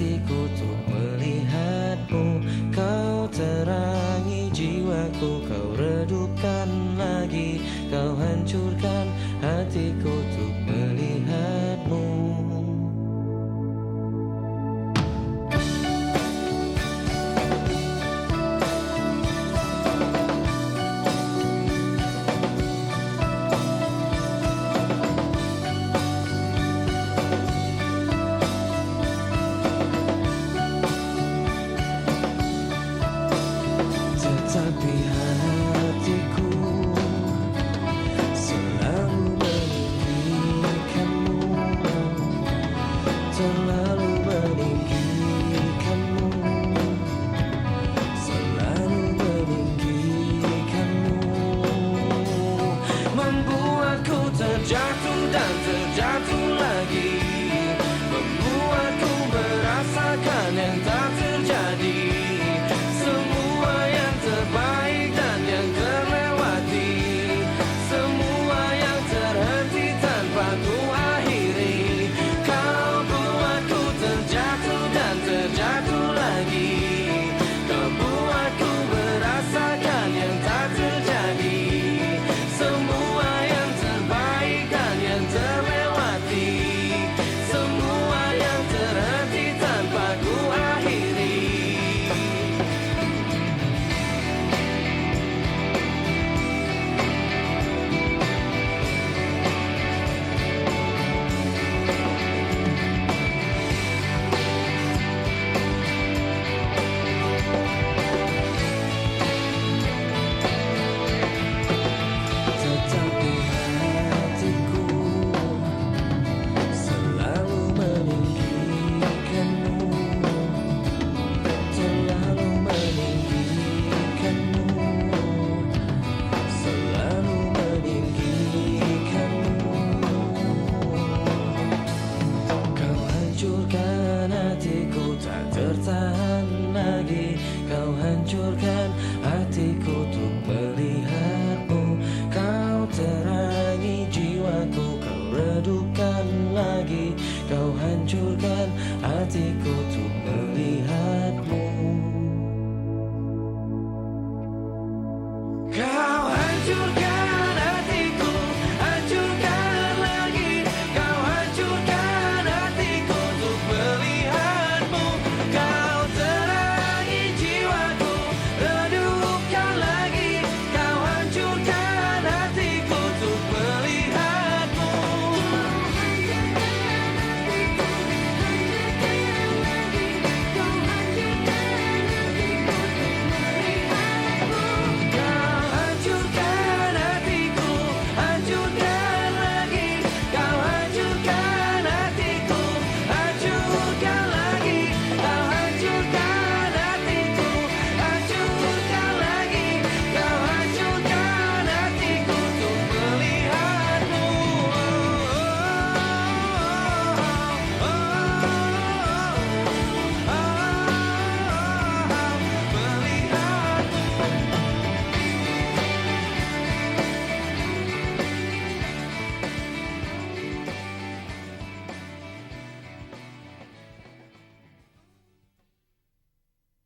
hatiku untuk melihatmu. Kau terangi jiwaku, kau redupkan lagi, kau hancurkan hatiku untuk melihatmu. Tetapi hatiku selalu meninggikanmu, selalu meninggikanmu, selalu meninggikanmu. Membuatku terjatuh dan terjatuh lagi, membuatku merasakan yang tak terjadi. Semua yang terbaik dan yang terlewati, semua yang terhenti tanpa ku akhiri. Kau buatku terjatuh dan terjatuh lagi, kau buatku merasakan yang tak terjadi. Semua yang terbaik dan yang terlewati, semua yang terhenti tanpa ku akhiri. Tetapi hatiku selalu meninggikanmu, selalu meninggikanmu, selalu meninggikanmu. Kau hancurkan hatiku, tak tertahan lagi, kau hancurkan hatiku untuk melihatmu. Kau terangi jiwaku, kau redupkan lagi, kau hancurkan hatiku untuk melihat.